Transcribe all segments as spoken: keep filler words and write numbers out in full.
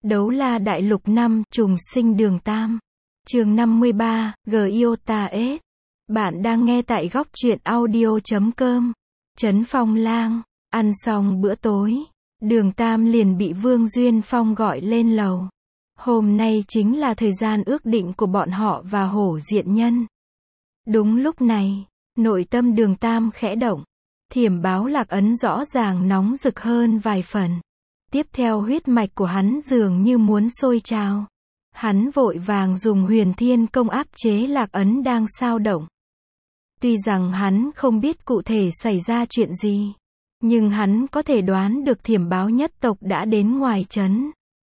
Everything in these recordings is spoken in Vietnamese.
Đấu la đại lục năm, trùng sinh đường Tam. Chương năm mươi ba, Giota S. Bạn đang nghe tại góc truyện audio chấm com. Trấn Phong Lang. Ăn xong bữa tối, đường Tam liền bị Vương Duyên Phong gọi lên lầu. Hôm nay chính là thời gian ước định của bọn họ và Hổ Diện Nhân. Đúng lúc này, nội tâm đường Tam khẽ động. Thiểm báo lạc ấn rõ ràng nóng rực hơn vài phần. Tiếp theo huyết mạch của hắn dường như muốn sôi trào. Hắn vội vàng dùng huyền thiên công áp chế lạc ấn đang xao động. Tuy rằng hắn không biết cụ thể xảy ra chuyện gì, nhưng hắn có thể đoán được thiểm báo nhất tộc đã đến ngoài trấn.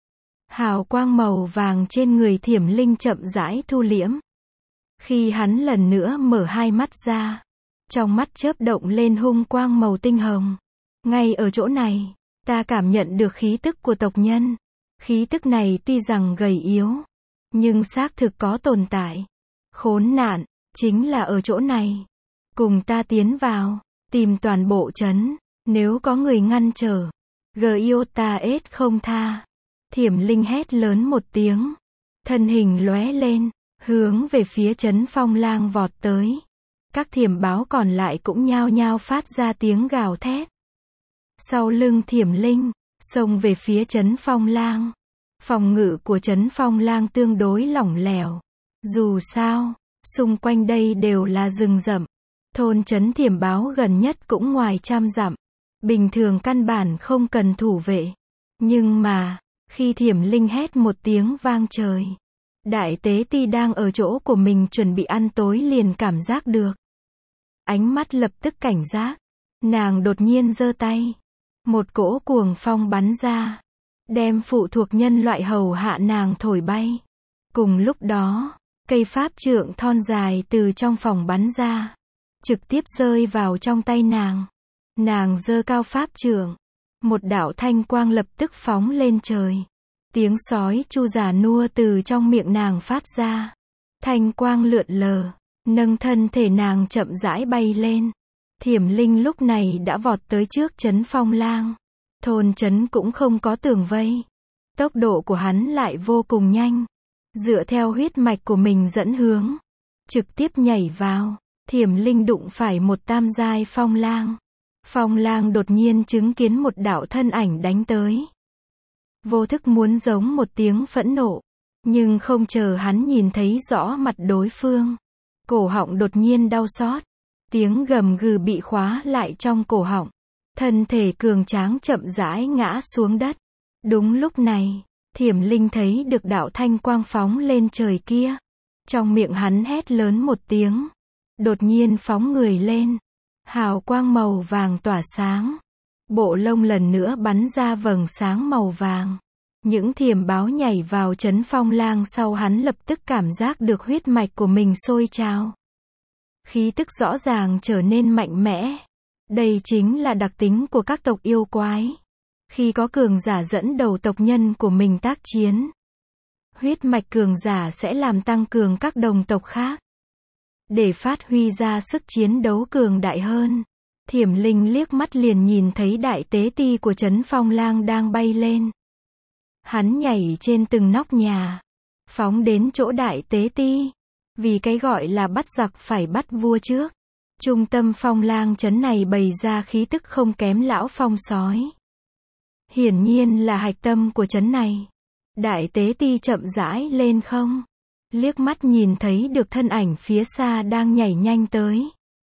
Hào quang màu vàng trên người thiểm linh chậm rãi thu liễm. Khi hắn lần nữa mở hai mắt ra, trong mắt chớp động lên hung quang màu tinh hồng. Ngay ở chỗ này, ta cảm nhận được khí tức của tộc nhân. Khí tức này tuy rằng gầy yếu, nhưng xác thực có tồn tại. Khốn nạn, chính là ở chỗ này. Cùng ta tiến vào, tìm toàn bộ trấn, nếu có người ngăn trở. Giota S không tha. Thiểm linh hét lớn một tiếng. Thân hình lóe lên, hướng về phía Trấn Phong Lang vọt tới. Các thiểm báo còn lại cũng nhao nhao phát ra tiếng gào thét. Sau lưng thiểm linh, xông về phía Trấn Phong Lang. Phòng ngự của Trấn Phong Lang tương đối lỏng lẻo. Dù sao, xung quanh đây đều là rừng rậm. Thôn trấn thiểm báo gần nhất cũng ngoài trăm dặm. Bình thường căn bản không cần thủ vệ. Nhưng mà, khi thiểm linh hét một tiếng vang trời, đại tế ti đang ở chỗ của mình chuẩn bị ăn tối liền cảm giác được. Ánh mắt lập tức cảnh giác. Nàng đột nhiên giơ tay. Một cỗ cuồng phong bắn ra, đem phụ thuộc nhân loại hầu hạ nàng thổi bay. Cùng lúc đó, cây pháp trượng thon dài từ trong phòng bắn ra, trực tiếp rơi vào trong tay nàng. Nàng giơ cao pháp trượng, một đạo thanh quang lập tức phóng lên trời. Tiếng sói chu già nua từ trong miệng nàng phát ra. Thanh quang lượn lờ, nâng thân thể nàng chậm rãi bay lên. Thiểm linh lúc này đã vọt tới trước Trấn Phong Lang. Thôn trấn cũng không có tường vây. Tốc độ của hắn lại vô cùng nhanh. Dựa theo huyết mạch của mình dẫn hướng, trực tiếp nhảy vào. Thiểm linh đụng phải một tam giai phong lang. Phong lang đột nhiên chứng kiến một đạo thân ảnh đánh tới. Vô thức muốn giống một tiếng phẫn nộ, nhưng không chờ hắn nhìn thấy rõ mặt đối phương, cổ họng đột nhiên đau xót. Tiếng gầm gừ bị khóa lại trong cổ họng. Thân thể cường tráng chậm rãi ngã xuống đất. Đúng lúc này, thiểm linh thấy được đạo thanh quang phóng lên trời kia. Trong miệng hắn hét lớn một tiếng. Đột nhiên phóng người lên. Hào quang màu vàng tỏa sáng. Bộ lông lần nữa bắn ra vầng sáng màu vàng. Những thiểm báo nhảy vào Trấn Phong Lang sau hắn lập tức cảm giác được huyết mạch của mình sôi trào. Khí tức rõ ràng trở nên mạnh mẽ. Đây chính là đặc tính của các tộc yêu quái. Khi có cường giả dẫn đầu tộc nhân của mình tác chiến, huyết mạch cường giả sẽ làm tăng cường các đồng tộc khác, để phát huy ra sức chiến đấu cường đại hơn. Thiểm linh liếc mắt liền nhìn thấy đại tế ti của Trấn Phong Lang đang bay lên. Hắn nhảy trên từng nóc nhà, phóng đến chỗ đại tế ti. Vì cái gọi là bắt giặc phải bắt vua trước. Trung tâm phong lang trấn này bày ra khí tức không kém lão phong sói. Hiển nhiên là hạch tâm của trấn này. Đại tế ti chậm rãi lên không. Liếc mắt nhìn thấy được thân ảnh phía xa đang nhảy nhanh tới.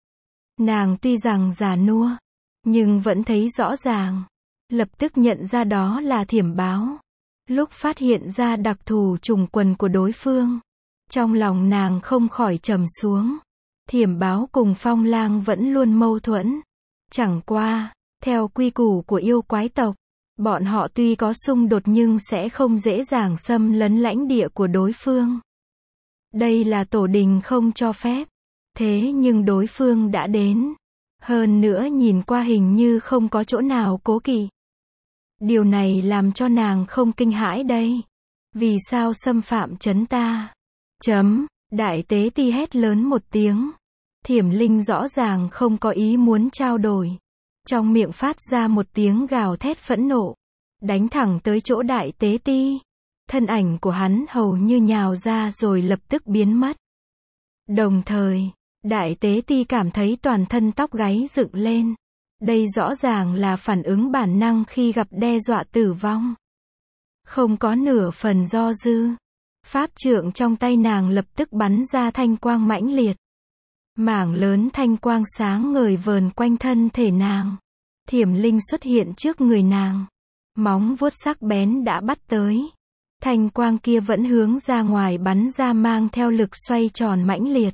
Nàng tuy rằng già nua, nhưng vẫn thấy rõ ràng. Lập tức nhận ra đó là thiểm báo. Lúc phát hiện ra đặc thù trùng quần của đối phương, trong lòng nàng không khỏi trầm xuống. Thiểm báo cùng phong lang vẫn luôn mâu thuẫn. Chẳng qua, theo quy củ của yêu quái tộc, bọn họ tuy có xung đột nhưng sẽ không dễ dàng xâm lấn lãnh địa của đối phương. Đây là tổ đình không cho phép. Thế nhưng đối phương đã đến. Hơn nữa nhìn qua hình như không có chỗ nào cố kỵ. Điều này làm cho nàng không kinh hãi đây. Vì sao xâm phạm trấn ta? Chấm. Đại tế ti hét lớn một tiếng. Thiểm linh rõ ràng không có ý muốn trao đổi. Trong miệng phát ra một tiếng gào thét phẫn nộ. Đánh thẳng tới chỗ đại tế ti. thân ảnh của hắn hầu như nhào ra rồi lập tức biến mất. Đồng thời, Đại Tế Ti cảm thấy toàn thân tóc gáy dựng lên. Đây rõ ràng là phản ứng bản năng khi gặp đe dọa tử vong. Không có nửa phần do dư. Pháp trượng trong tay nàng lập tức bắn ra thanh quang mãnh liệt. Mảng lớn thanh quang sáng ngời vờn quanh thân thể nàng. Thiểm linh xuất hiện trước người nàng. Móng vuốt sắc bén đã bắt tới. Thanh quang kia vẫn hướng ra ngoài bắn ra mang theo lực xoay tròn mãnh liệt.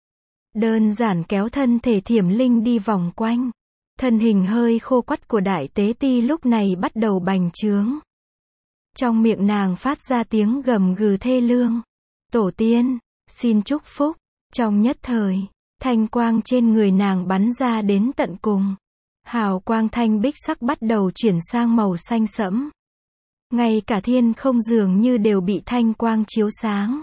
Đơn giản kéo thân thể thiểm linh đi vòng quanh. Thân hình hơi khô quắt của Đại Tế Ti lúc này bắt đầu bành trướng. Trong miệng nàng phát ra tiếng gầm gừ thê lương. Tổ tiên, xin chúc phúc. Trong nhất thời, thanh quang trên người nàng bắn ra đến tận cùng. Hào quang thanh bích sắc bắt đầu chuyển sang màu xanh sẫm. Ngay cả thiên không dường như đều bị thanh quang chiếu sáng.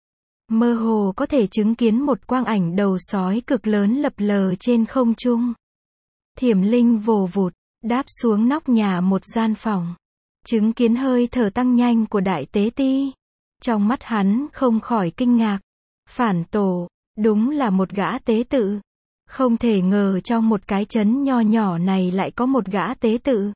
Mơ hồ có thể chứng kiến một quang ảnh đầu sói cực lớn lập lờ trên không trung. Thiểm linh vồ vụt, đáp xuống nóc nhà một gian phòng. Chứng kiến hơi thở tăng nhanh của Đại Tế Ti. Trong mắt hắn không khỏi kinh ngạc. Phản tổ, đúng là một gã tế tự. Không thể ngờ trong một cái trấn nho nhỏ này lại có một gã tế tự.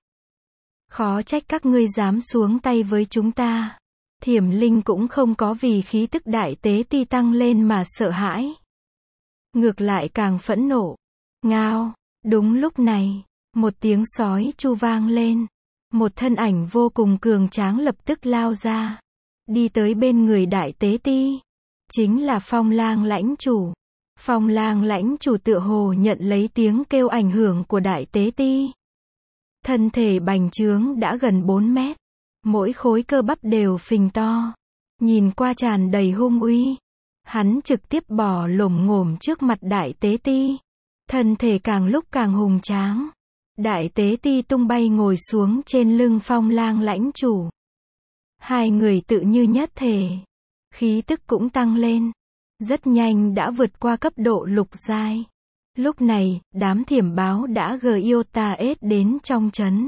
Khó trách các ngươi dám xuống tay với chúng ta. Thiểm linh cũng không có vì khí tức Đại Tế Ti tăng lên mà sợ hãi. Ngược lại càng phẫn nộ. Ngao, đúng lúc này, một tiếng sói tru vang lên. Một thân ảnh vô cùng cường tráng lập tức lao ra. Đi tới bên người Đại Tế Ti. Chính là Phong Lang lãnh chủ. Phong Lang lãnh chủ tựa hồ nhận lấy tiếng kêu ảnh hưởng của Đại Tế Ti. Thân thể bành trướng đã gần bốn mét. Mỗi khối cơ bắp đều phình to. Nhìn qua tràn đầy hung uy. Hắn trực tiếp bò lổm ngổm trước mặt Đại Tế Ti. Thân thể càng lúc càng hùng tráng. Đại Tế Ti tung bay ngồi xuống trên lưng Phong Lang lãnh chủ. Hai người tự như nhất thể. Khí tức cũng tăng lên. Rất nhanh đã vượt qua cấp độ lục giai. Lúc này, đám thiểm báo đã Gyotaes đến trong trấn.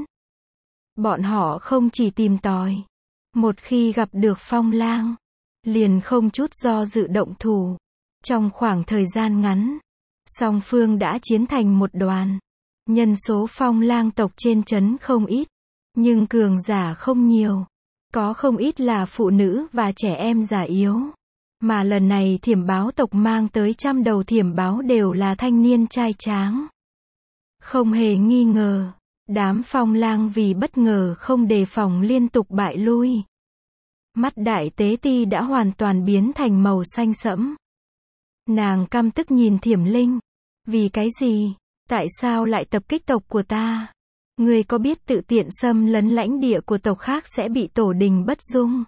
Bọn họ không chỉ tìm tòi. Một khi gặp được Phong Lang, liền không chút do dự động thủ. Trong khoảng thời gian ngắn, song phương đã chiến thành một đoàn. Nhân số Phong Lang tộc trên trấn không ít, nhưng cường giả không nhiều. Có không ít là phụ nữ và trẻ em già yếu. Mà lần này thiểm báo tộc mang tới trăm đầu thiểm báo đều là thanh niên trai tráng. Không hề nghi ngờ, đám Phong Lang vì bất ngờ không đề phòng liên tục bại lui. Mắt Đại Tế Ti đã hoàn toàn biến thành màu xanh sẫm. Nàng căm tức nhìn Thiểm Linh. Vì cái gì? Tại sao lại tập kích tộc của ta? Ngươi có biết tự tiện xâm lấn lãnh địa của tộc khác sẽ bị tổ đình bất dung?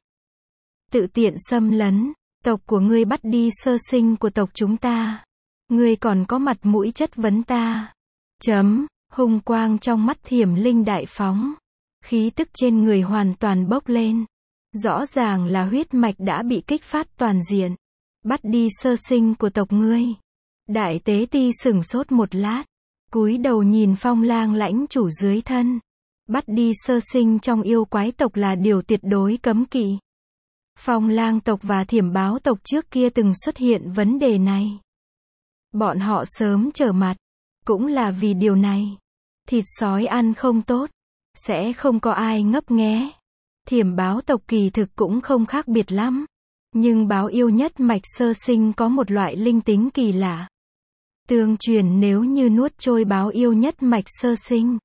Tự tiện xâm lấn, tộc của ngươi bắt đi sơ sinh của tộc chúng ta. Ngươi còn có mặt mũi chất vấn ta. Chấm, hung quang trong mắt Thiểm Linh đại phóng. Khí tức trên người hoàn toàn bốc lên. Rõ ràng là huyết mạch đã bị kích phát toàn diện. Bắt đi sơ sinh của tộc ngươi. Đại Tế Ti sửng sốt một lát. Cúi đầu nhìn Phong Lang lãnh chủ dưới thân. Bắt đi sơ sinh trong yêu quái tộc là điều tuyệt đối cấm kỵ. Phong Lang tộc và thiểm báo tộc trước kia từng xuất hiện vấn đề này. Bọn họ sớm trở mặt. Cũng là vì điều này. Thịt sói ăn không tốt. Sẽ không có ai ngấp nghé. Thiểm báo tộc kỳ thực cũng không khác biệt lắm. Nhưng báo yêu nhất mạch sơ sinh có một loại linh tính kỳ lạ. Tương truyền nếu như nuốt trôi báo yêu nhất mạch sơ sinh.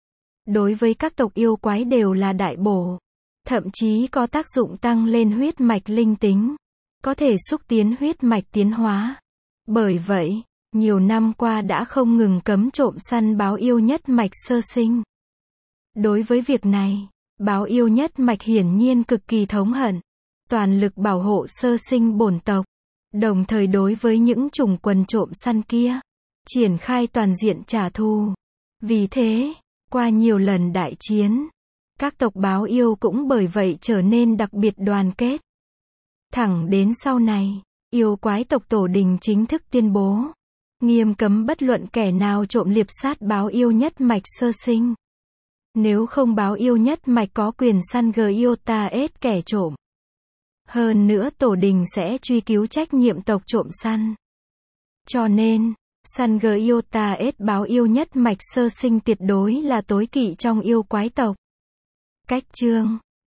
Đối với các tộc yêu quái đều là đại bổ. Thậm chí có tác dụng tăng lên huyết mạch linh tính. Có thể xúc tiến huyết mạch tiến hóa. Bởi vậy, nhiều năm qua đã không ngừng cấm trộm săn báo yêu nhất mạch sơ sinh. Đối với việc này, báo yêu nhất mạch hiển nhiên cực kỳ thống hận. Toàn lực bảo hộ sơ sinh bổn tộc. Đồng thời đối với những chủng quần trộm săn kia, triển khai toàn diện trả thù. Vì thế, qua nhiều lần đại chiến, các tộc báo yêu cũng bởi vậy trở nên đặc biệt đoàn kết. Thẳng đến sau này, yêu quái tộc tổ đình chính thức tuyên bố, nghiêm cấm bất luận kẻ nào trộm liệp sát báo yêu nhất mạch sơ sinh. Nếu không báo yêu nhất mạch có quyền săn Gyotaes kẻ trộm. Hơn nữa tổ đình sẽ truy cứu trách nhiệm tộc trộm săn. Cho nên, săn Gyota S báo yêu nhất mạch sơ sinh tuyệt đối là tối kỵ trong yêu quái tộc. Cách chương